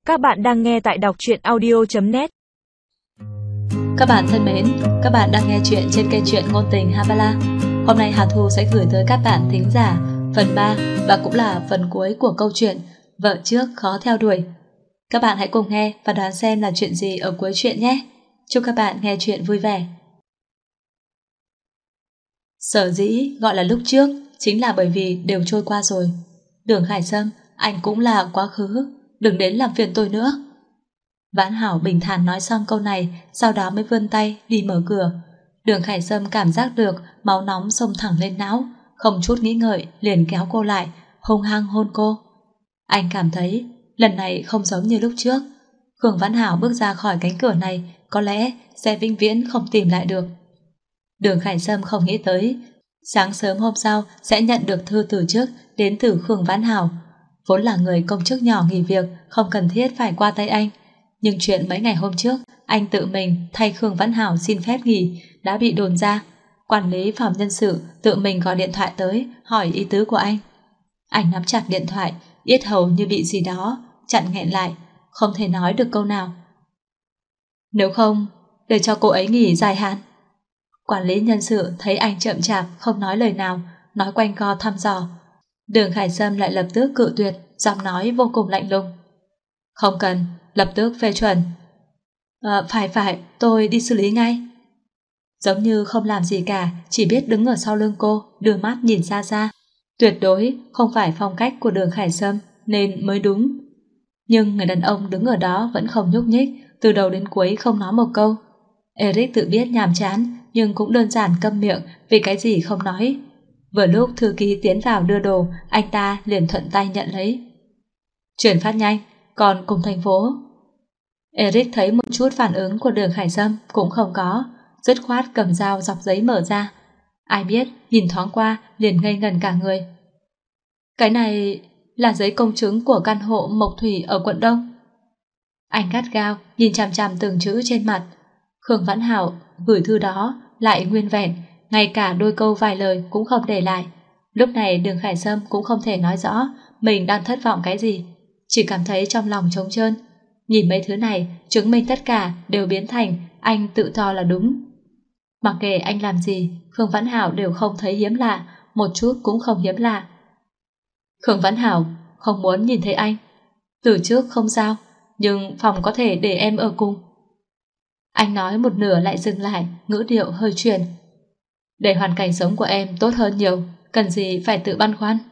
Các bạn đang nghe tại đọc truyện audio.net. Các bạn thân mến, các bạn đang nghe chuyện trên kênh truyện ngôn tình Habala. Hôm nay Hà Thu sẽ gửi tới các bạn thính giả phần 3 và cũng là phần cuối của câu chuyện Vợ trước khó theo đuổi. Các bạn hãy cùng nghe và đoán xem là chuyện gì ở cuối chuyện nhé. Chúc các bạn nghe chuyện vui vẻ. Sở dĩ gọi là lúc trước chính là bởi vì đều trôi qua rồi. Đường Khải Sâm, anh cũng là quá khứ, đừng đến làm phiền tôi nữa. Vãn Hảo bình thản nói xong câu này, sau đó mới vươn tay đi mở cửa. Đường Khải Sâm cảm giác được máu nóng xông thẳng lên não, không chút nghĩ ngợi liền kéo cô lại, hung hăng hôn cô. Anh cảm thấy lần này không giống như lúc trước. Khương Vãn Hảo bước ra khỏi cánh cửa này có lẽ sẽ vĩnh viễn không tìm lại được. Đường Khải Sâm không nghĩ tới sáng sớm hôm sau sẽ nhận được thư từ chức đến từ Khương Vãn Hảo. Vốn là người công chức nhỏ nghỉ việc, không cần thiết phải qua tay anh. Nhưng chuyện mấy ngày hôm trước anh tự mình thay Khương Vãn Hảo xin phép nghỉ đã bị đồn ra. Quản lý phòng nhân sự tự mình gọi điện thoại tới hỏi ý tứ của anh. Anh nắm chặt điện thoại, yết hầu như bị gì đó chặn nghẹn lại, không thể nói được câu nào. Nếu không, để cho cô ấy nghỉ dài hạn. Quản lý nhân sự thấy anh chậm chạp không nói lời nào, nói quanh co thăm dò. Đường Khải Sâm lại lập tức cự tuyệt, giọng nói vô cùng lạnh lùng. Không cần, lập tức phê chuẩn. Phải, tôi đi xử lý ngay. Giống như không làm gì cả, chỉ biết đứng ở sau lưng cô, đưa mắt nhìn xa xa. Tuyệt đối không phải phong cách của Đường Khải Sâm nên mới đúng. Nhưng người đàn ông đứng ở đó vẫn không nhúc nhích, từ đầu đến cuối không nói một câu. Eric tự biết nhàm chán, nhưng cũng đơn giản câm miệng vì cái gì không nói. Vừa lúc thư ký tiến vào đưa đồ, anh ta liền thuận tay nhận lấy. Chuyển phát nhanh, còn cùng thành phố. Eric thấy một chút phản ứng của Đường Khải Sâm cũng không có, dứt khoát cầm dao dọc giấy mở ra. Ai biết nhìn thoáng qua liền ngây ngẩn cả người. Cái này là giấy công chứng của căn hộ Mộc Thủy ở quận Đông. Anh gắt gao nhìn chằm chằm từng chữ trên mặt. Khương Vãn Hảo gửi thư đó lại nguyên vẹn, ngay cả đôi câu vài lời cũng không để lại. Lúc này Đường Khải Sâm cũng không thể nói rõ mình đang thất vọng cái gì, chỉ cảm thấy trong lòng trống trơn. Nhìn mấy thứ này chứng minh tất cả đều biến thành anh tự cho là đúng. Mặc kệ anh làm gì, Khương Vãn Hảo đều không thấy hiếm lạ, một chút cũng không hiếm lạ. Khương Vãn Hảo không muốn nhìn thấy anh. Từ trước không sao, nhưng phòng có thể để em ở cùng. Anh nói một nửa lại dừng lại, ngữ điệu hơi chuyển. Để hoàn cảnh sống của em tốt hơn nhiều, cần gì phải tự băn khoăn.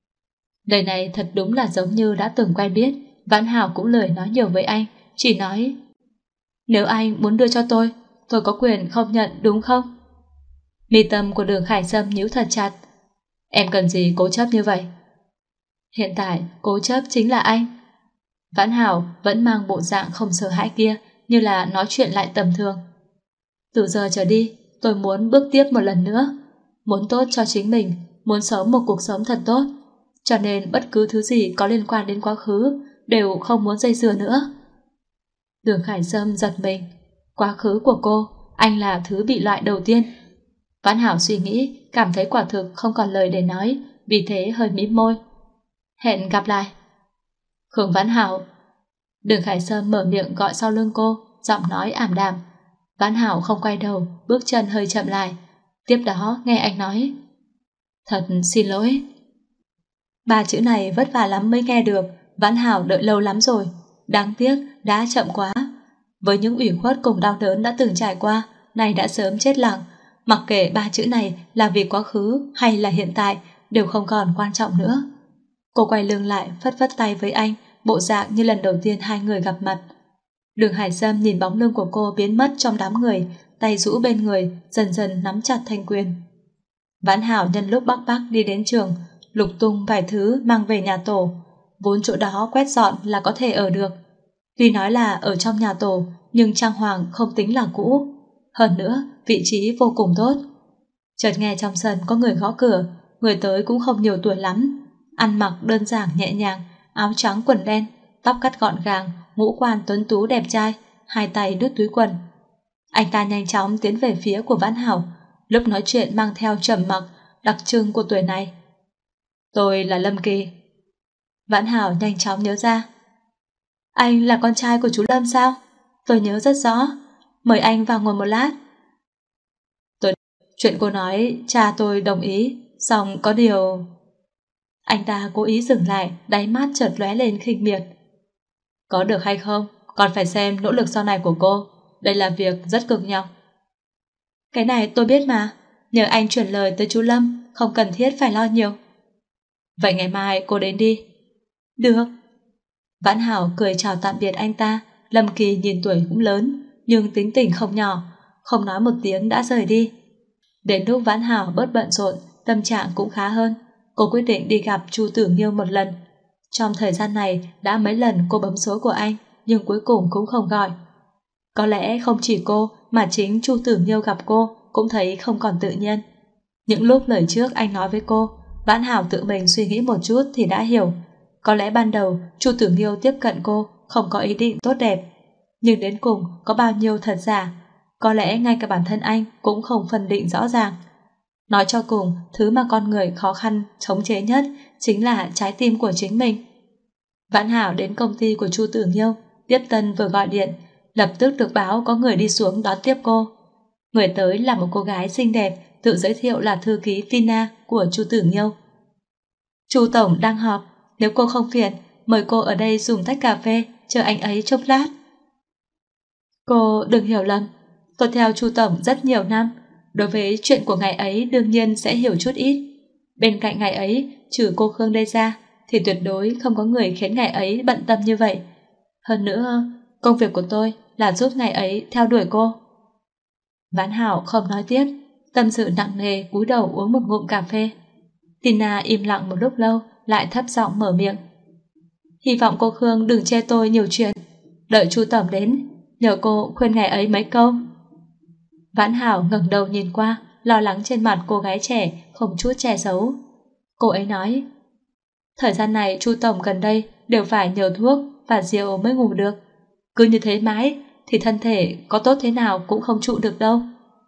Lời này thật đúng là giống như đã từng quen biết. Vãn Hảo cũng lười nói nhiều với anh, chỉ nói nếu anh muốn đưa cho tôi có quyền không nhận đúng không? Mi tâm của Đường Khải Sâm nhíu thật chặt. Em cần gì cố chấp như vậy? Hiện tại cố chấp chính là anh. Vãn Hảo vẫn mang bộ dạng không sợ hãi kia, như là nói chuyện lại tầm thường. Từ giờ trở đi tôi muốn bước tiếp một lần nữa, muốn tốt cho chính mình, muốn sống một cuộc sống thật tốt, cho nên bất cứ thứ gì có liên quan đến quá khứ đều không muốn dây dưa nữa. Đường Khải Sâm giật mình. Quá khứ của cô, anh là thứ bị loại đầu tiên. Vãn Hảo suy nghĩ, cảm thấy quả thực không còn lời để nói, vì thế hơi mím môi. Hẹn gặp lại. Khương Vãn Hảo. Đường Khải Sâm mở miệng gọi sau lưng cô, giọng nói ảm đạm. Vãn Hảo không quay đầu, bước chân hơi chậm lại. Tiếp đó nghe anh nói, thật xin lỗi. Ba chữ này vất vả lắm mới nghe được. Vãn Hảo đợi lâu lắm rồi, đáng tiếc đã chậm quá. Với những ủy khuất cùng đau đớn đã từng trải qua, nay đã sớm chết lặng. Mặc kệ ba chữ này là vì quá khứ hay là hiện tại đều không còn quan trọng nữa. Cô quay lưng lại, phất phất tay với anh, bộ dạng như lần đầu tiên hai người gặp mặt. Đường Hải Sâm nhìn bóng lưng của cô biến mất trong đám người, tay rũ bên người, dần dần nắm chặt thanh quyền. Vãn Hảo nhân lúc Bắc Bắc đi đến trường, lục tung vài thứ mang về nhà tổ. Vốn chỗ đó quét dọn là có thể ở được. Tuy nói là ở trong nhà tổ, nhưng trang hoàng không tính là cũ. Hơn nữa, vị trí vô cùng tốt. Chợt nghe trong sân có người gõ cửa, người tới cũng không nhiều tuổi lắm. Ăn mặc đơn giản nhẹ nhàng, áo trắng quần đen, tóc cắt gọn gàng, ngũ quan tuấn tú đẹp trai, hai tay đút túi quần. Anh ta nhanh chóng tiến về phía của Vãn Hảo, lúc nói chuyện mang theo trầm mặc, đặc trưng của tuổi này. Tôi là Lâm Kỳ. Vãn Hảo nhanh chóng nhớ ra. Anh là con trai của chú Lâm sao? Tôi nhớ rất rõ. Mời anh vào ngồi một lát. Chuyện cô nói cha tôi đồng ý, xong có điều... Anh ta cố ý dừng lại, đáy mắt chợt lóe lên khinh miệt. Có được hay không, còn phải xem nỗ lực sau này của cô. Đây là việc rất cực nhọc. Cái này tôi biết mà. Nhờ anh chuyển lời tới chú Lâm, không cần thiết phải lo nhiều. Vậy ngày mai cô đến đi. Được. Vãn Hảo cười chào tạm biệt anh ta. Lâm Kỳ nhìn tuổi cũng lớn, nhưng tính tình không nhỏ, không nói một tiếng đã rời đi. Đến lúc Vãn Hảo bớt bận rộn, tâm trạng cũng khá hơn. Cô quyết định đi gặp Chu Tử Nghiêu một lần. Trong thời gian này đã mấy lần cô bấm số của anh, nhưng cuối cùng cũng không gọi. Có lẽ không chỉ cô mà chính Chu Tử Nghiêu gặp cô cũng thấy không còn tự nhiên. Những lúc lời trước anh nói với cô, Vãn Hảo tự mình suy nghĩ một chút thì đã hiểu. Có lẽ ban đầu Chu Tử Nghiêu tiếp cận cô không có ý định tốt đẹp, nhưng đến cùng có bao nhiêu thật giả, có lẽ ngay cả bản thân anh cũng không phân định rõ ràng. Nói cho cùng, thứ mà con người khó khăn chống chế nhất chính là trái tim của chính mình. Vãn Hảo đến công ty của Chu Tử Nghiêu, tiếp tân vừa gọi điện, lập tức được báo có người đi xuống đón tiếp cô. Người tới là một cô gái xinh đẹp, tự giới thiệu là thư ký Tina của Chu Tử Nghiêu. Chu tổng đang họp, nếu cô không phiền, mời cô ở đây dùng tách cà phê, chờ anh ấy chốc lát. Cô đừng hiểu lầm, tôi theo Chu tổng rất nhiều năm, đối với chuyện của ngày ấy đương nhiên sẽ hiểu chút ít. Bên cạnh ngày ấy, trừ cô Khương đây ra, thì tuyệt đối không có người khiến ngày ấy bận tâm như vậy. Hơn nữa, công việc của tôi là giúp ngày ấy theo đuổi cô. Vãn Hảo không nói tiếp, tâm sự nặng nề cúi đầu uống một ngụm cà phê. Tina im lặng một lúc lâu, lại thấp giọng mở miệng. Hy vọng cô Khương đừng chê tôi nhiều chuyện. Đợi Chu tổng đến, nhờ cô khuyên ngày ấy mấy câu. Vãn Hảo ngẩng đầu nhìn qua, lo lắng trên mặt cô gái trẻ không chút che giấu. Cô ấy nói, thời gian này Chu tổng gần đây đều phải nhờ thuốc và rượu mới ngủ được. Cứ như thế mãi thì thân thể có tốt thế nào cũng không trụ được đâu.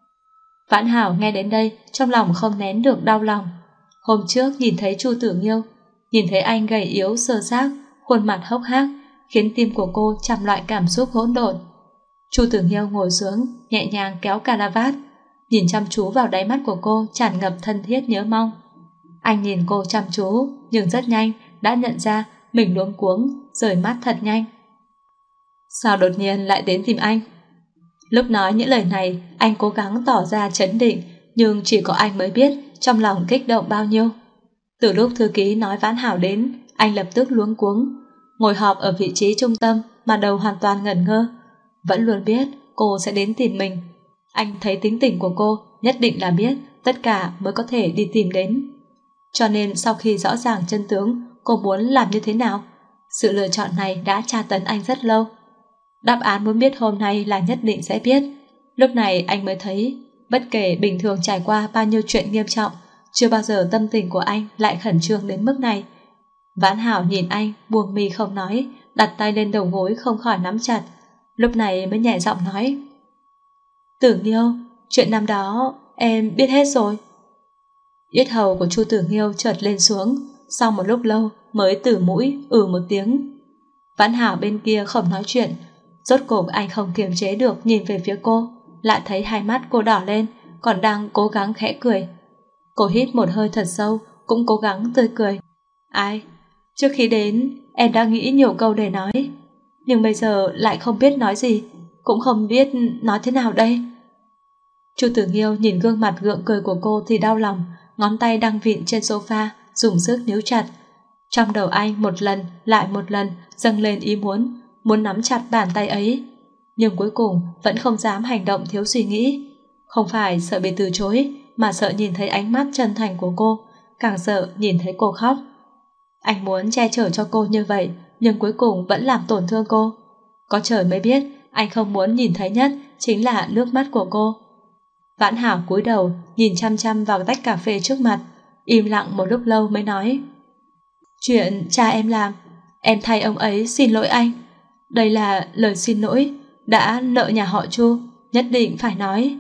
Vãn Hảo nghe đến đây, trong lòng không nén được đau lòng. Hôm trước nhìn thấy Chu Tử Nghiêu, nhìn thấy anh gầy yếu sơ xác, khuôn mặt hốc hác, khiến tim của cô trăm loại cảm xúc hỗn độn. Chu Tử Nghiêu ngồi xuống, nhẹ nhàng kéo cà la vát, nhìn chăm chú vào đáy mắt của cô tràn ngập thân thiết nhớ mong. Anh nhìn cô chăm chú, nhưng rất nhanh đã nhận ra mình luống cuống, rời mắt thật nhanh. Sao đột nhiên lại đến tìm anh? Lúc nói những lời này, anh cố gắng tỏ ra trấn định, nhưng chỉ có anh mới biết trong lòng kích động bao nhiêu. Từ lúc thư ký nói Vãn Hảo đến, anh lập tức luống cuống, ngồi họp ở vị trí trung tâm mà đầu hoàn toàn ngẩn ngơ. Vẫn luôn biết cô sẽ đến tìm mình. Anh thấy tính tình của cô nhất định là biết tất cả mới có thể đi tìm đến. Cho nên sau khi rõ ràng chân tướng cô muốn làm như thế nào, sự lựa chọn này đã tra tấn anh rất lâu. Đáp án muốn biết hôm nay là nhất định sẽ biết. Lúc này anh mới thấy, bất kể bình thường trải qua bao nhiêu chuyện nghiêm trọng, chưa bao giờ tâm tình của anh lại khẩn trương đến mức này. Vãn Hảo nhìn anh, buông mi không nói, đặt tay lên đầu gối không khỏi nắm chặt. Lúc này mới nhẹ giọng nói, Tử Nghiêu, chuyện năm đó em biết hết rồi. Yết hầu của Chu Tử Nghiêu chợt lên xuống, sau một lúc lâu mới từ mũi một tiếng. Vãn Hảo bên kia không nói chuyện. Rốt cuộc anh không kiềm chế được nhìn về phía cô, lại thấy hai mắt cô đỏ lên, còn đang cố gắng khẽ cười. Cô hít một hơi thật sâu, cũng cố gắng tươi cười. Ai? Trước khi đến, em đã nghĩ nhiều câu để nói, nhưng bây giờ lại không biết nói gì, cũng không biết nói thế nào đây. Chu Tử Nghiêu nhìn gương mặt gượng cười của cô thì đau lòng, ngón tay đang vịn trên sofa, dùng sức níu chặt. Trong đầu anh một lần lại một lần dâng lên ý muốn nắm chặt bàn tay ấy, nhưng cuối cùng vẫn không dám hành động thiếu suy nghĩ. Không phải sợ bị từ chối, mà sợ nhìn thấy ánh mắt chân thành của cô, càng sợ nhìn thấy cô khóc. Anh muốn che chở cho cô như vậy, nhưng cuối cùng vẫn làm tổn thương cô. Có trời mới biết, anh không muốn nhìn thấy nhất chính là nước mắt của cô. Vãn Hảo cúi đầu, nhìn chăm chăm vào tách cà phê trước mặt, im lặng một lúc lâu mới nói, chuyện cha em làm, em thay ông ấy xin lỗi anh. Đây là lời xin lỗi, đã nợ nhà họ Chu, nhất định phải nói.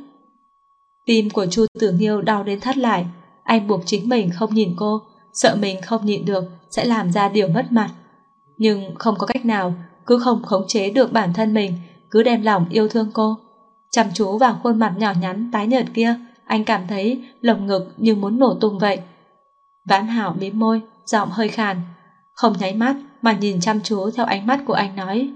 Tim của Chu Tử Nghiêu đau đến thắt lại, anh buộc chính mình không nhìn cô, sợ mình không nhịn được sẽ làm ra điều mất mặt. Nhưng không có cách nào, cứ không khống chế được bản thân mình, cứ đem lòng yêu thương cô. Chăm chú vào khuôn mặt nhỏ nhắn tái nhợt kia, anh cảm thấy lồng ngực như muốn nổ tung vậy. Vãn Hảo mím môi, giọng hơi khàn, không nháy mắt mà nhìn chăm chú theo ánh mắt của anh nói: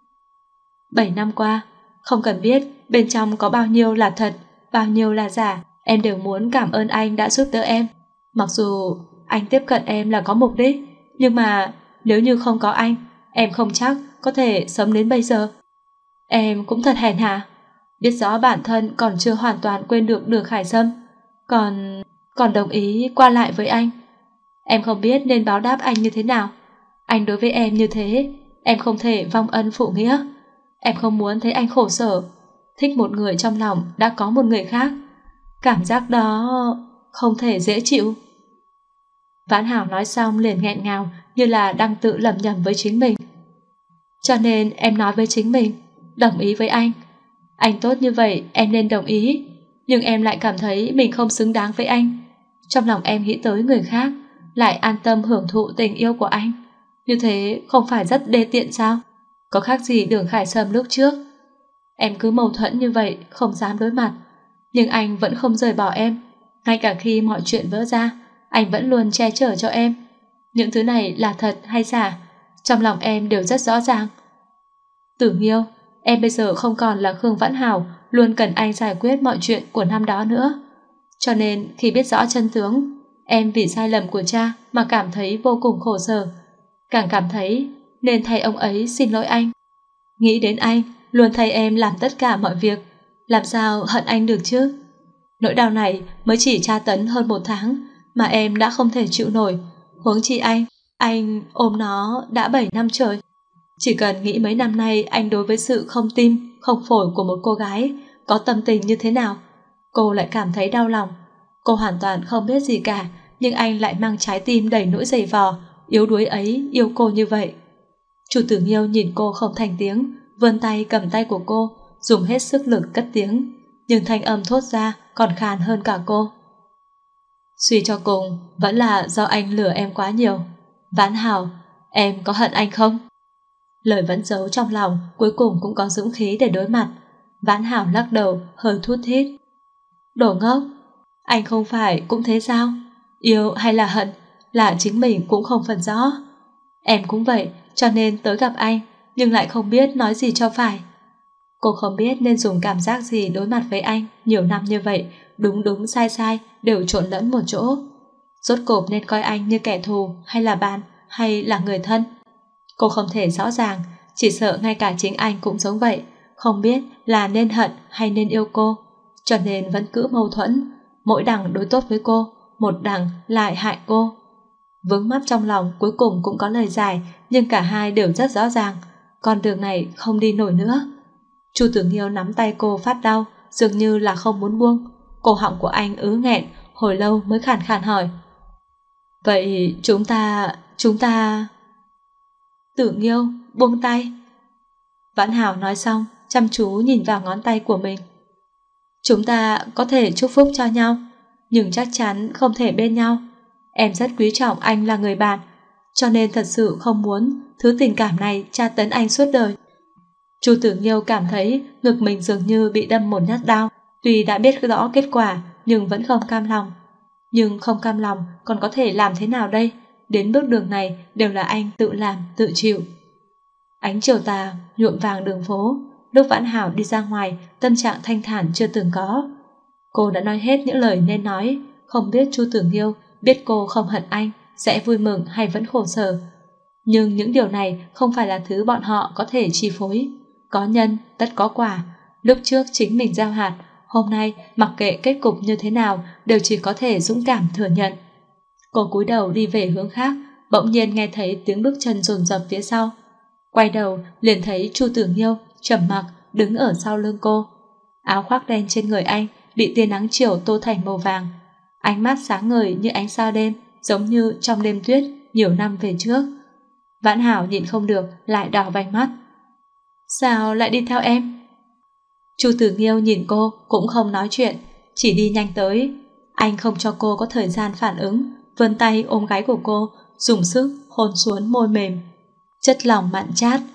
7 năm qua, không cần biết bên trong có bao nhiêu là thật, bao nhiêu là giả, em đều muốn cảm ơn anh đã giúp đỡ em. Mặc dù anh tiếp cận em là có mục đích, nhưng mà nếu như không có anh, em không chắc có thể sống đến bây giờ. Em cũng thật hèn hạ, biết rõ bản thân còn chưa hoàn toàn quên được Đường Khải Sâm, còn đồng ý qua lại với anh. Em không biết nên báo đáp anh như thế nào. Anh đối với em như thế, em không thể vong ân phụ nghĩa. Em không muốn thấy anh khổ sở. Thích một người trong lòng đã có một người khác, cảm giác đó không thể dễ chịu. Vãn Hảo nói xong liền nghẹn ngào, như là đang tự lẩm nhẩm với chính mình. Cho nên em nói với chính mình, đồng ý với anh. Anh tốt như vậy em nên đồng ý, nhưng em lại cảm thấy mình không xứng đáng với anh. Trong lòng em nghĩ tới người khác, lại an tâm hưởng thụ tình yêu của anh. Như thế không phải rất đê tiện sao? Có khác gì Đường Khải Sâm lúc trước. Em cứ mâu thuẫn như vậy, không dám đối mặt, nhưng anh vẫn không rời bỏ em. Ngay cả khi mọi chuyện vỡ ra, anh vẫn luôn che chở cho em. Những thứ này là thật hay giả, trong lòng em đều rất rõ ràng. Tử Nghiêu, em bây giờ không còn là Khương Vãn Hảo luôn cần anh giải quyết mọi chuyện của năm đó nữa. Cho nên khi biết rõ chân tướng, em vì sai lầm của cha mà cảm thấy vô cùng khổ sở, càng cảm thấy nên thay ông ấy xin lỗi anh. Nghĩ đến anh luôn thay em làm tất cả mọi việc, làm sao hận anh được chứ? Nỗi đau này mới chỉ tra tấn hơn 1 tháng mà em đã không thể chịu nổi, huống chi anh ôm nó đã 7 năm trời. Chỉ cần nghĩ mấy năm nay anh đối với sự không tim, không phổi của một cô gái có tâm tình như thế nào, cô lại cảm thấy đau lòng. Cô hoàn toàn không biết gì cả, nhưng anh lại mang trái tim đầy nỗi dày vò, yếu đuối ấy yêu cô như vậy. Chu Tử Nghiêu nhìn cô không thành tiếng, vươn tay cầm tay của cô, dùng hết sức lực cất tiếng, nhưng thanh âm thốt ra còn khàn hơn cả cô. Suy cho cùng, vẫn là do anh lừa em quá nhiều. Vãn Hảo, em có hận anh không? Lời vẫn giấu trong lòng, cuối cùng cũng có dũng khí để đối mặt. Vãn Hảo lắc đầu, hơi thút thít. Đồ ngốc, anh không phải cũng thế sao? Yêu hay là hận là chính mình cũng không phân rõ. Em cũng vậy, cho nên tới gặp anh, nhưng lại không biết nói gì cho phải. Cô không biết nên dùng cảm giác gì đối mặt với anh. Nhiều năm như vậy, đúng đúng sai sai đều trộn lẫn một chỗ. Rốt cục nên coi anh như kẻ thù, hay là bạn, hay là người thân. Cô không thể rõ ràng, chỉ sợ ngay cả chính anh cũng giống vậy, không biết là nên hận hay nên yêu cô, cho nên vẫn cứ mâu thuẫn. Mỗi đằng đối tốt với cô, một đằng lại hại cô. Vướng mắc trong lòng cuối cùng cũng có lời giải, nhưng cả hai đều rất rõ ràng, con đường này không đi nổi nữa. Chu Tử Nghiêu nắm tay cô phát đau, dường như là không muốn buông. Cổ họng của anh ứ nghẹn, hồi lâu mới khàn khàn hỏi. Vậy chúng ta... Tử Nghiêu, buông tay. Vãn Hảo nói xong, chăm chú nhìn vào ngón tay của mình. Chúng ta có thể chúc phúc cho nhau, nhưng chắc chắn không thể bên nhau. Em rất quý trọng anh là người bạn, cho nên thật sự không muốn thứ tình cảm này tra tấn anh suốt đời. Chu Tử Nghiêu cảm thấy ngực mình dường như bị đâm một nhát đao, tuy đã biết rõ kết quả nhưng vẫn không cam lòng. Nhưng không cam lòng còn có thể làm thế nào đây? Đến bước đường này đều là anh tự làm, tự chịu. Ánh chiều tà nhuộm vàng đường phố. Lúc Vãn Hảo đi ra ngoài, tâm trạng thanh thản chưa từng có. Cô đã nói hết những lời nên nói, không biết Chu Tử Nghiêu biết cô không hận anh sẽ vui mừng hay vẫn khổ sở. Nhưng những điều này không phải là thứ bọn họ có thể chi phối. Có nhân, tất có quả. Lúc trước chính mình gieo hạt, hôm nay mặc kệ kết cục như thế nào đều chỉ có thể dũng cảm thừa nhận. Cô cúi đầu đi về hướng khác, bỗng nhiên nghe thấy tiếng bước chân dồn dập phía sau. Quay đầu liền thấy Chu Tử Nghiêu trầm mặc đứng ở sau lưng cô. Áo khoác đen trên người anh bị tia nắng chiều tô thành màu vàng. Ánh mắt sáng ngời như ánh sao đêm, giống như trong đêm tuyết nhiều năm về trước. Vãn Hảo nhịn không được lại đỏ vành mắt. Sao lại đi theo em? Chu Tử Nghiêu nhìn cô cũng không nói chuyện, chỉ đi nhanh tới. Anh không cho cô có thời gian phản ứng, vươn tay ôm gáy của cô, dùng sức hôn xuống môi mềm. Chất lỏng mặn chát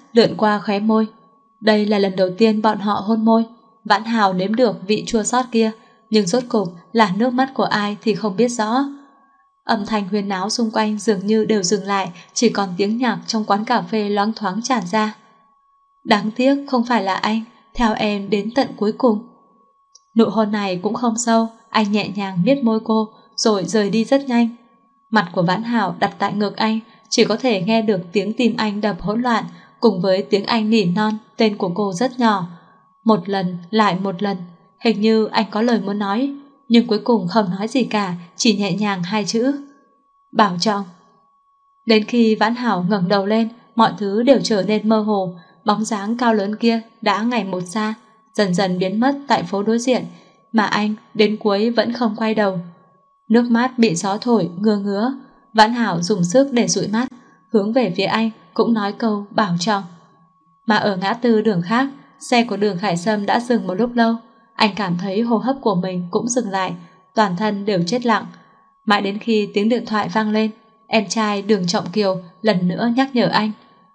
lượn qua khóe môi. Đây là lần đầu tiên bọn họ hôn môi. Vãn Hào nếm được vị chua xót kia, nhưng rốt cục là nước mắt của ai thì không biết rõ. Âm thanh huyên náo xung quanh dường như đều dừng lại, chỉ còn tiếng nhạc trong quán cà phê loáng thoáng tràn ra. Đáng tiếc không phải là anh, theo em đến tận cuối cùng. Nụ hôn này cũng không sâu, anh nhẹ nhàng miết môi cô, rồi rời đi rất nhanh. Mặt của Vãn Hảo đặt tại ngực anh, chỉ có thể nghe được tiếng tim anh đập hỗn loạn, cùng với tiếng anh nỉ non tên của cô rất nhỏ. Một lần lại một lần, hình như anh có lời muốn nói, nhưng cuối cùng không nói gì cả, chỉ nhẹ nhàng hai chữ: Bảo trọng. Đến khi Vãn Hảo ngẩng đầu lên, mọi thứ đều trở nên mơ hồ. Bóng dáng cao lớn kia đã ngày một xa, dần dần biến mất tại phố đối diện, mà anh đến cuối vẫn không quay đầu. Nước mắt bị gió thổi ngứa ngứa, Vãn Hảo dùng sức để dụi mắt, hướng về phía anh cũng nói câu bảo trọng. Mà ở ngã tư đường khác, xe của Đường Khải Sâm đã dừng một lúc lâu. Anh cảm thấy hô hấp của mình cũng dừng lại, toàn thân đều chết lặng. Mãi đến khi tiếng điện thoại vang lên, em trai Đường Trọng Kiều lần nữa nhắc nhở anh: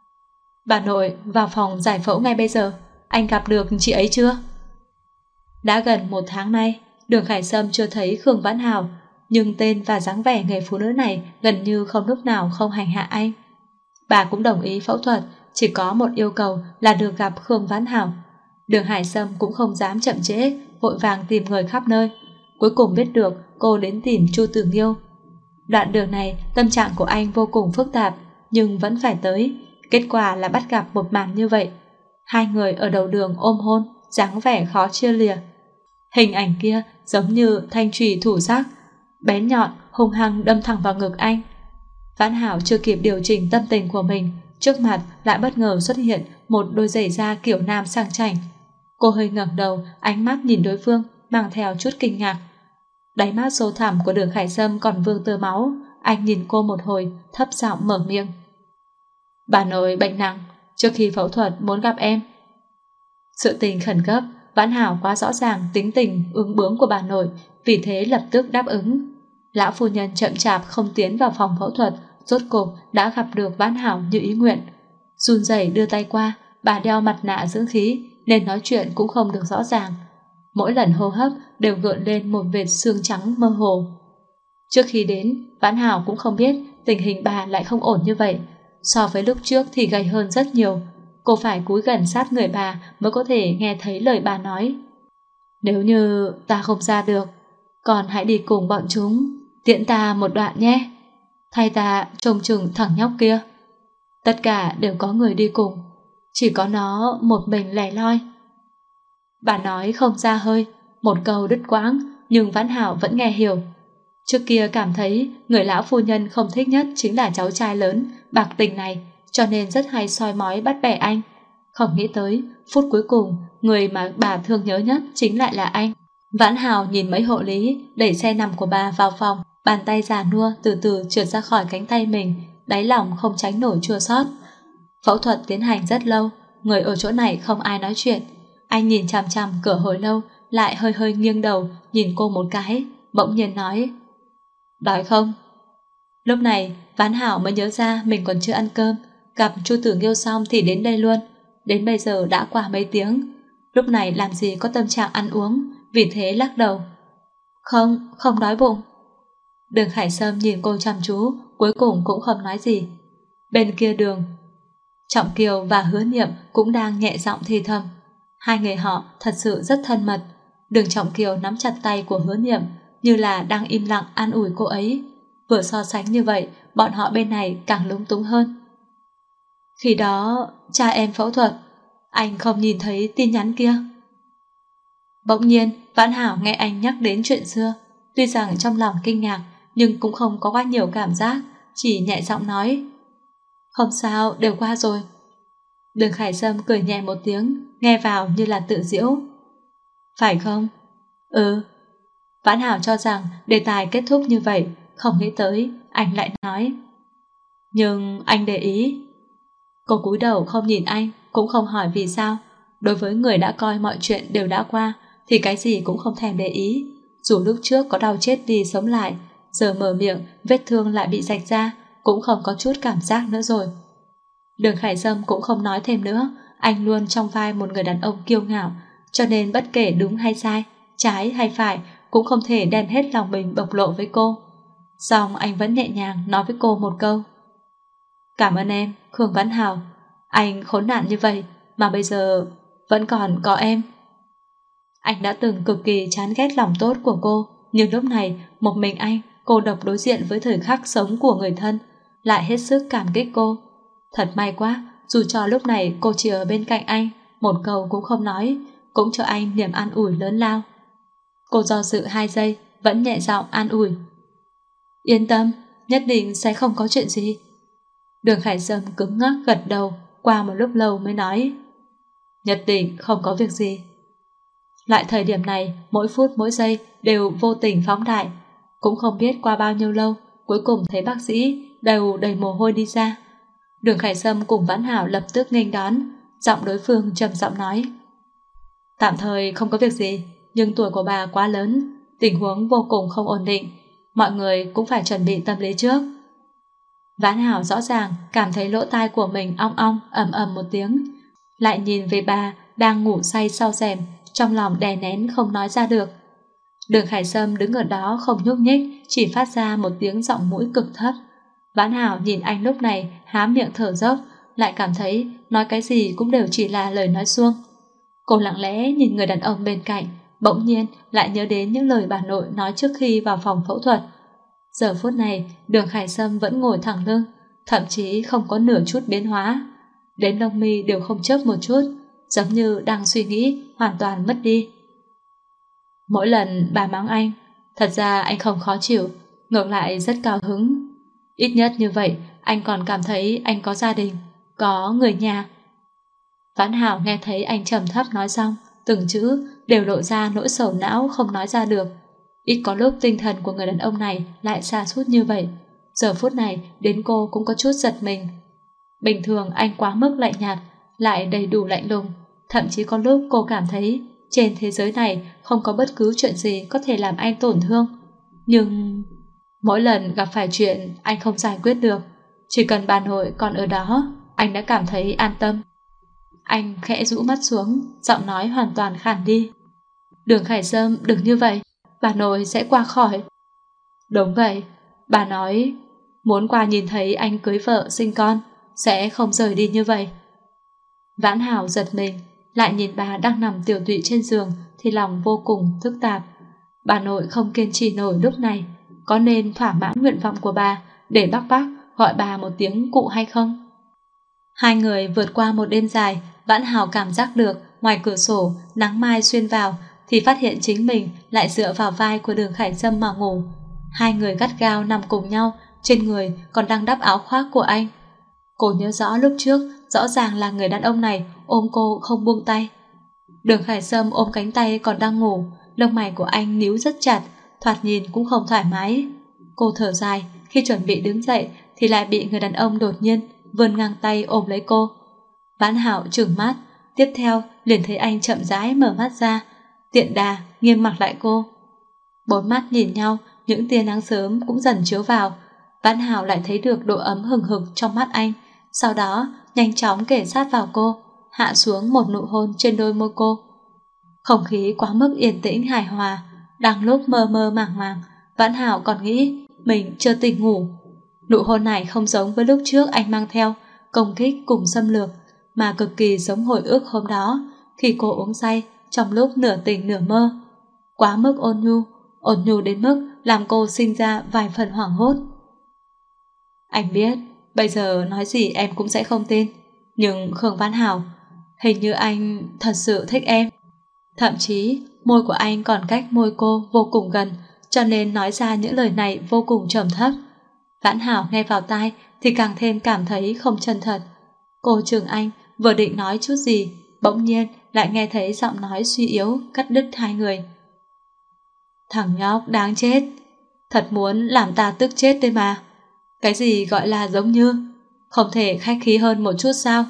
Bà nội vào phòng giải phẫu ngay bây giờ, anh gặp được chị ấy chưa? Đã gần 1 tháng nay, Đường Khải Sâm chưa thấy Khương Vãn Hảo, nhưng tên và dáng vẻ người phụ nữ này gần như không lúc nào không hành hạ anh. Bà cũng đồng ý phẫu thuật, chỉ có một yêu cầu là được gặp Khương Vãn Hảo. Đường Hải Sâm cũng không dám chậm trễ, vội vàng tìm người khắp nơi. Cuối cùng biết được cô đến tìm Chu Tử Nghiêu. Đoạn đường này tâm trạng của anh vô cùng phức tạp, nhưng vẫn phải tới. Kết quả là bắt gặp một màn như vậy. Hai người ở đầu đường ôm hôn, dáng vẻ khó chia lìa. Hình ảnh kia giống như thanh chùy thủ sắc, bén nhọn hung hăng đâm thẳng vào ngực anh. Vãn Hảo chưa kịp điều chỉnh tâm tình của mình, trước mặt lại bất ngờ xuất hiện một đôi giày da kiểu nam sang chảnh. Cô hơi ngẩng đầu, ánh mắt nhìn đối phương mang theo chút kinh ngạc. Đáy mắt sâu thẳm của Đường Khải Sâm còn vương tơ máu. Anh nhìn cô một hồi, thấp giọng mở miệng: Bà nội bệnh nặng, trước khi phẫu thuật muốn gặp em. Sự tình khẩn cấp, Vãn Hảo quá rõ ràng tính tình ương bướng của bà nội, vì thế lập tức đáp ứng. Lão phu nhân chậm chạp không tiến vào phòng phẫu thuật, rốt cục đã gặp được Vãn Hảo như ý nguyện. Run rẩy đưa tay qua, bà đeo mặt nạ dưỡng khí nên nói chuyện cũng không được rõ ràng. Mỗi lần hô hấp đều gợn lên một vệt xương trắng mơ hồ. Trước khi đến, Vãn Hảo cũng không biết tình hình bà lại không ổn như vậy. So với lúc trước thì gầy hơn rất nhiều. Cô phải cúi gần sát người bà mới có thể nghe thấy lời bà nói: Nếu như ta không ra được, con hãy đi cùng bọn chúng, tiễn ta một đoạn nhé. Thay ta trông chừng thằng nhóc kia. Tất cả đều có người đi cùng, chỉ có nó một mình lẻ loi. Bà nói không ra hơi, một câu đứt quãng, nhưng Vãn Hảo vẫn nghe hiểu. Trước kia cảm thấy người lão phu nhân không thích nhất chính là cháu trai lớn bạc tình này, cho nên rất hay soi mói bắt bẻ anh. Không nghĩ tới phút cuối cùng, người mà bà thương nhớ nhất chính lại là anh. Vãn Hảo nhìn mấy hộ lý đẩy xe nằm của bà vào phòng, bàn tay già nua từ từ trượt ra khỏi cánh tay mình, đáy lòng không tránh nổi chua xót. Phẫu thuật tiến hành rất lâu, người ở chỗ này không ai nói chuyện. Anh nhìn chằm chằm cửa hồi lâu, lại hơi hơi nghiêng đầu nhìn cô một cái, bỗng nhiên nói: Đói không? Lúc này Vãn Hảo mới nhớ ra mình còn chưa ăn cơm. Gặp Chu Tử Nghiêu xong thì đến đây luôn. Đến bây giờ đã qua mấy tiếng, lúc này làm gì có tâm trạng ăn uống, vì thế lắc đầu: Không đói bụng. Đường Khải Sâm nhìn cô chăm chú, cuối cùng cũng không nói gì. Bên kia Đường Trọng Kiều và Hứa Niệm cũng đang nhẹ giọng thì thầm. Hai người họ thật sự rất thân mật. Đường Trọng Kiều nắm chặt tay của Hứa Niệm, như là đang im lặng an ủi cô ấy. Vừa so sánh như vậy, bọn họ bên này càng lúng túng hơn. Khi đó cha em phẫu thuật, anh không nhìn thấy tin nhắn kia. Bỗng nhiên Vãn Hảo nghe anh nhắc đến chuyện xưa, tuy rằng trong lòng kinh ngạc nhưng cũng không có quá nhiều cảm giác, chỉ nhẹ giọng nói: Không sao, đều qua rồi. Đường Khải Sâm cười nhẹ một tiếng, nghe vào như là tự giễu. Phải không? Ừ. Vãn Hảo cho rằng đề tài kết thúc như vậy, không nghĩ tới anh lại nói: Nhưng anh để ý. Cô cúi đầu không nhìn anh, cũng không hỏi vì sao. Đối với người đã coi mọi chuyện đều đã qua thì cái gì cũng không thèm để ý. Dù lúc trước có đau chết đi sống lại, giờ mở miệng vết thương lại bị rạch ra, cũng không có chút cảm giác nữa rồi. Đường Khải Sâm cũng không nói thêm nữa, anh luôn trong vai một người đàn ông kiêu ngạo, cho nên bất kể đúng hay sai, trái hay phải cũng không thể đem hết lòng mình bộc lộ với cô. Xong anh vẫn nhẹ nhàng nói với cô một câu: cảm ơn em, Khương Vãn Hào. Anh khốn nạn như vậy mà bây giờ vẫn còn có em. Anh đã từng cực kỳ chán ghét lòng tốt của cô, nhưng lúc này một mình anh cô độc đối diện với thời khắc sống của người thân, lại hết sức cảm kích cô. Thật may quá, dù cho lúc này cô chỉ ở bên cạnh anh, một câu cũng không nói, cũng cho anh niềm an ủi lớn lao. Cô do dự 2 giây, vẫn nhẹ giọng an ủi: yên tâm, nhất định sẽ không có chuyện gì. Đường Khải Sâm cứng ngắc gật đầu, qua một lúc lâu mới nói: nhất định không có việc gì. Lại thời điểm này, mỗi phút mỗi giây đều vô tình phóng đại. Cũng không biết qua bao nhiêu lâu, cuối cùng thấy bác sĩ đều đầy mồ hôi đi ra. Đường Khải Sâm cùng Vãn Hảo lập tức nghênh đón, giọng đối phương trầm giọng nói: tạm thời không có việc gì, nhưng tuổi của bà quá lớn, tình huống vô cùng không ổn định, mọi người cũng phải chuẩn bị tâm lý trước. Vãn Hảo rõ ràng cảm thấy lỗ tai của mình ong ong ầm ầm một tiếng, lại nhìn về bà đang ngủ say sau rèm, trong lòng đè nén không nói ra được. Đường Khải Sâm đứng ở đó không nhúc nhích, chỉ phát ra một tiếng giọng mũi cực thấp. Vãn Hảo nhìn anh lúc này há miệng thở dốc, lại cảm thấy nói cái gì cũng đều chỉ là lời nói suông. Cô lặng lẽ nhìn người đàn ông bên cạnh, bỗng nhiên lại nhớ đến những lời bà nội nói trước khi vào phòng phẫu thuật. Giờ phút này, Đường Khải Sâm vẫn ngồi thẳng lưng, thậm chí không có nửa chút biến hóa. Đến lông mi đều không chớp một chút, giống như đang suy nghĩ, hoàn toàn mất đi. Mỗi lần bà mắng anh, thật ra anh không khó chịu, ngược lại rất cao hứng. Ít nhất như vậy, anh còn cảm thấy anh có gia đình, có người nhà. Vãn Hảo nghe thấy anh trầm thấp nói xong, từng chữ đều lộ ra nỗi sầu não không nói ra được. Ít có lúc tinh thần của người đàn ông này lại sa sút như vậy. Giờ phút này đến cô cũng có chút giật mình. Bình thường anh quá mức lạnh nhạt, lại đầy đủ lạnh lùng. Thậm chí có lúc cô cảm thấy trên thế giới này không có bất cứ chuyện gì có thể làm anh tổn thương. Nhưng mỗi lần gặp phải chuyện anh không giải quyết được, chỉ cần bà nội còn ở đó, anh đã cảm thấy an tâm. Anh khẽ rũ mắt xuống, giọng nói hoàn toàn khàn đi. Đường Khải Sâm, đừng như vậy, bà nội sẽ qua khỏi. Đúng vậy, bà nói muốn qua nhìn thấy anh cưới vợ sinh con, sẽ không rời đi như vậy. Vãn Hảo giật mình, lại nhìn bà đang nằm tiểu tụy trên giường thì lòng vô cùng phức tạp. Bà nội không kiên trì nổi lúc này, có nên thỏa mãn nguyện vọng của bà để bác gọi bà một tiếng cụ hay không? Hai người vượt qua một đêm dài, Vãn Hảo cảm giác được ngoài cửa sổ nắng mai xuyên vào thì phát hiện chính mình lại dựa vào vai của Đường Khải Sâm mà ngủ. Hai người gắt gao nằm cùng nhau, trên người còn đang đắp áo khoác của anh. Cô nhớ rõ lúc trước rõ ràng là người đàn ông này ôm cô không buông tay. Đường Khải Sâm ôm cánh tay còn đang ngủ, lông mày của anh níu rất chặt, thoạt nhìn cũng không thoải mái. Cô thở dài, khi chuẩn bị đứng dậy thì lại bị người đàn ông đột nhiên vươn ngang tay ôm lấy cô. Vãn Hảo trừng mắt, tiếp theo liền thấy anh chậm rãi mở mắt ra, tiện đà nghiêm mặt lại cô. Bốn mắt nhìn nhau, những tia nắng sớm cũng dần chiếu vào. Vãn Hảo lại thấy được độ ấm hừng hực trong mắt anh, sau đó nhanh chóng kề sát vào cô, hạ xuống một nụ hôn trên đôi môi cô. Không khí quá mức yên tĩnh hài hòa, đang lúc mơ mơ màng màng, Vãn Hảo còn nghĩ mình chưa tỉnh ngủ. Nụ hôn này không giống với lúc trước anh mang theo công kích cùng xâm lược, mà cực kỳ giống hồi ức hôm đó khi cô uống say trong lúc nửa tỉnh nửa mơ. Quá mức ôn nhu đến mức làm cô sinh ra vài phần hoảng hốt. Anh biết bây giờ nói gì em cũng sẽ không tin, nhưng Khương Vãn Hảo, hình như anh thật sự thích em. Thậm chí môi của anh còn cách môi cô vô cùng gần, cho nên nói ra những lời này vô cùng trầm thấp. Vãn Hảo nghe vào tai thì càng thêm cảm thấy không chân thật. Cô chừng anh vừa định nói chút gì, bỗng nhiên lại nghe thấy giọng nói suy yếu cắt đứt hai người. Thằng nhóc đáng chết, thật muốn làm ta tức chết đây mà. Cái gì gọi là giống như, không thể khách khí hơn một chút sao?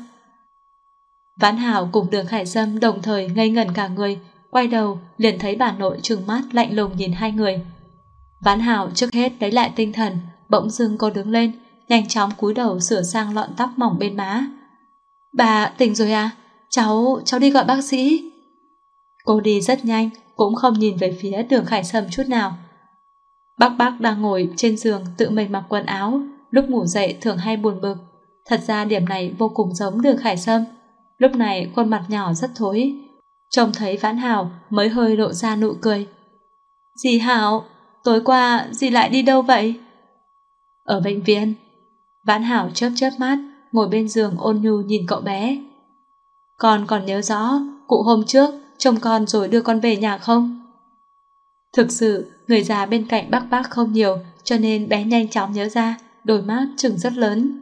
Vãn Hảo cùng Đường Khải Sâm đồng thời ngây ngẩn cả người, quay đầu liền thấy bà nội trừng mắt lạnh lùng nhìn hai người. Vãn Hảo trước hết lấy lại tinh thần, bỗng dưng cô đứng lên, nhanh chóng cúi đầu sửa sang lọn tóc mỏng bên má. Bà tỉnh rồi à? Cháu đi gọi bác sĩ. Cô đi rất nhanh, cũng không nhìn về phía Đường Khải Sâm chút nào. Bác đang ngồi trên giường tự mình mặc quần áo, lúc ngủ dậy thường hay buồn bực. Thật ra điểm này vô cùng giống Đường Khải Sâm. Lúc này khuôn mặt nhỏ rất thối. Trông thấy Vãn Hảo mới hơi lộ ra nụ cười. Dì Hảo, tối qua dì lại đi đâu vậy? Ở bệnh viện. Vãn Hảo chớp chớp mắt, ngồi bên giường ôn nhu nhìn cậu bé. Con còn nhớ rõ cụ hôm trước trông con rồi đưa con về nhà không? Thực sự người già bên cạnh bác không nhiều, cho nên bé nhanh chóng nhớ ra, đôi mắt trừng rất lớn.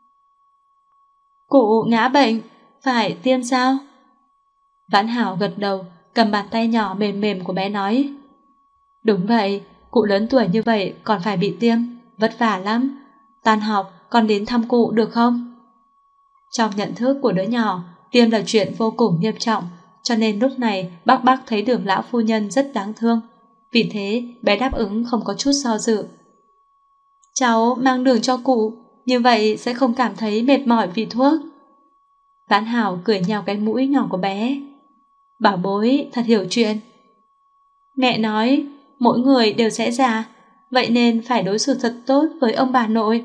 Cụ ngã bệnh, phải tiêm sao? Vãn Hảo gật đầu, cầm bàn tay nhỏ mềm mềm của bé nói. Đúng vậy, cụ lớn tuổi như vậy còn phải bị tiêm, vất vả lắm. Tan học con đến thăm cụ được không? Trong nhận thức của đứa nhỏ, tiêm là chuyện vô cùng nghiêm trọng, cho nên lúc này bác thấy Đường lão phu nhân rất đáng thương. Vì thế bé đáp ứng không có chút do dự. Cháu mang đường cho cụ, như vậy sẽ không cảm thấy mệt mỏi vì thuốc. Vãn Hảo cười nhào cái mũi nhỏ của bé. Bảo bối thật hiểu chuyện. Mẹ nói mỗi người đều sẽ già, vậy nên phải đối xử thật tốt với ông bà nội.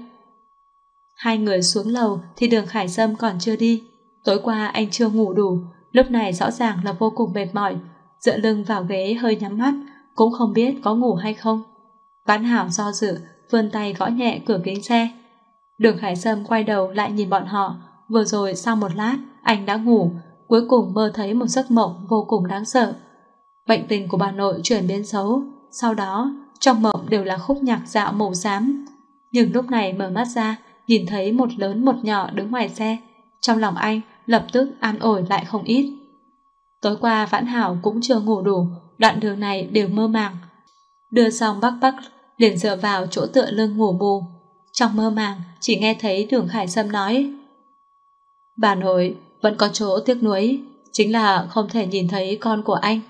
Hai người xuống lầu thì Đường Khải Sâm còn chưa đi. Tối qua anh chưa ngủ đủ, lúc này rõ ràng là vô cùng mệt mỏi, dựa lưng vào ghế hơi nhắm mắt, cũng không biết có ngủ hay không. Vãn Hảo do dự, vươn tay gõ nhẹ cửa kính xe. Đường Khải Sâm quay đầu lại nhìn bọn họ. Vừa rồi sau một lát anh đã ngủ, cuối cùng mơ thấy một giấc mộng vô cùng đáng sợ. Bệnh tình của bà nội chuyển biến xấu, sau đó trong mộng đều là khúc nhạc dạo màu xám. Nhưng lúc này mở mắt ra, nhìn thấy một lớn một nhỏ đứng ngoài xe, trong lòng anh lập tức an ủi lại không ít. Tối qua Vãn Hảo cũng chưa ngủ đủ, đoạn đường này đều mơ màng. Đưa xong bác liền dựa vào chỗ tựa lưng ngủ bù. Trong mơ màng chỉ nghe thấy Đường Khải Sâm nói: Bà nội vẫn có chỗ tiếc nuối, chính là không thể nhìn thấy con của anh.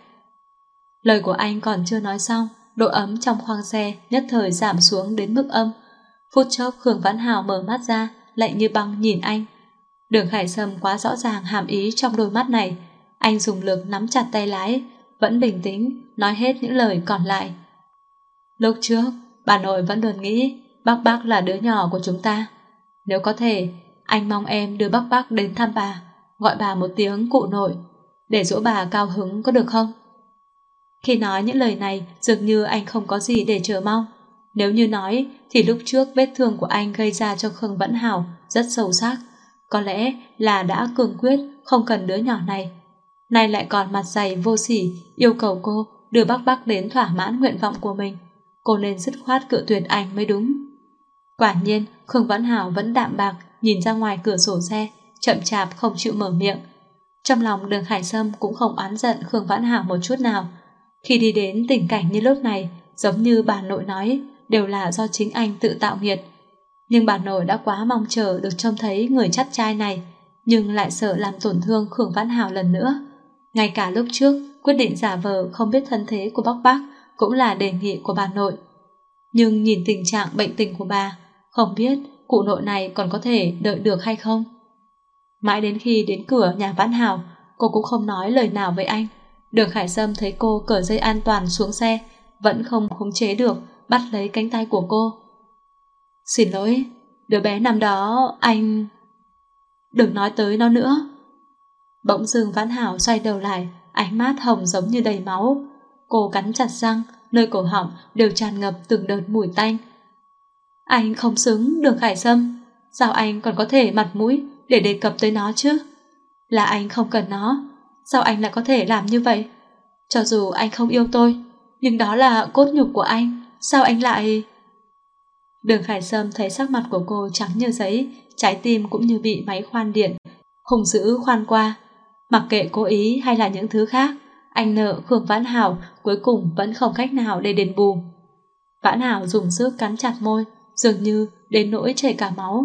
Lời của anh còn chưa nói xong, độ ấm trong khoang xe nhất thời giảm xuống đến mức âm. Phút chốc Khương Vãn Hảo mở mắt ra, lạnh như băng nhìn anh. Đường Khải Sâm quá rõ ràng hàm ý trong đôi mắt này. Anh dùng lực nắm chặt tay lái, vẫn bình tĩnh nói hết những lời còn lại. Lúc trước bà nội vẫn luôn nghĩ bác là đứa nhỏ của chúng ta. Nếu có thể, anh mong em đưa bác đến thăm bà, gọi bà một tiếng cụ nội, để dỗ bà cao hứng có được không? Khi nói những lời này, dường như anh không có gì để chờ mong. Nếu như nói thì lúc trước vết thương của anh gây ra cho Khương Vãn Hảo rất sâu sắc, có lẽ là đã cương quyết không cần đứa nhỏ này. Nay lại còn mặt dày vô sỉ yêu cầu cô đưa bác đến thỏa mãn nguyện vọng của mình. Cô nên dứt khoát cự tuyệt anh mới đúng. Quả nhiên Khương Vãn Hảo vẫn đạm bạc nhìn ra ngoài cửa sổ xe, chậm chạp không chịu mở miệng. Trong lòng Đường Khải Sâm cũng không oán giận Khương Vãn Hảo một chút nào. Khi đi đến tình cảnh như lúc này, giống như bà nội nói, đều là do chính anh tự tạo nghiệt. Nhưng bà nội đã quá mong chờ được trông thấy người chắt trai này, nhưng lại sợ làm tổn thương Khương Vãn Hảo lần nữa. Ngay cả lúc trước quyết định giả vờ không biết thân thế của bác cũng là đề nghị của bà nội. Nhưng nhìn tình trạng bệnh tình của bà, không biết cụ nội này còn có thể đợi được hay không. Mãi đến khi đến cửa nhà Vãn Hảo, cô cũng không nói lời nào với anh. Đường Khải Sâm thấy cô cởi dây an toàn xuống xe, vẫn không khống chế được, bắt lấy cánh tay của cô. Xin lỗi, đứa bé năm đó anh... Đừng nói tới nó nữa. Bỗng dưng Vãn Hảo xoay đầu lại, ánh mắt hồng giống như đầy máu. Cô cắn chặt răng, nơi cổ họng đều tràn ngập từng đợt mùi tanh. Anh không xứng Đường Khải Sâm, sao anh còn có thể mặt mũi để đề cập tới nó chứ? Là anh không cần nó, sao anh lại có thể làm như vậy? Cho dù anh không yêu tôi, nhưng đó là cốt nhục của anh, sao anh lại... Đường Khải Sâm thấy sắc mặt của cô trắng như giấy, trái tim cũng như bị máy khoan điện hùng dữ khoan qua. Mặc kệ cố ý hay là những thứ khác, anh nợ Khương Vãn Hảo cuối cùng vẫn không cách nào để đền bù. Vãn Hảo dùng sức cắn chặt môi, dường như đến nỗi chảy cả máu.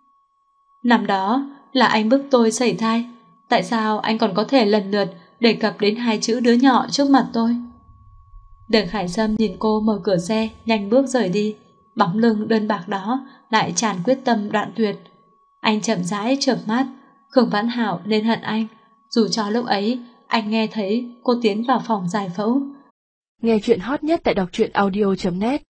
Năm đó là anh bức tôi sẩy thai, tại sao anh còn có thể lần lượt đề cập đến hai chữ đứa nhỏ trước mặt tôi? Đường Khải Sâm nhìn cô mở cửa xe, nhanh bước rời đi. bóng lưng đơn bạc đó lại tràn quyết tâm đoạn tuyệt. Anh chậm rãi chợp mắt. Khương Vãn Hảo nên hận anh, dù cho lúc ấy anh nghe thấy cô tiến vào phòng giải phẫu. Nghe chuyện hot nhất tại đọc truyện audio.net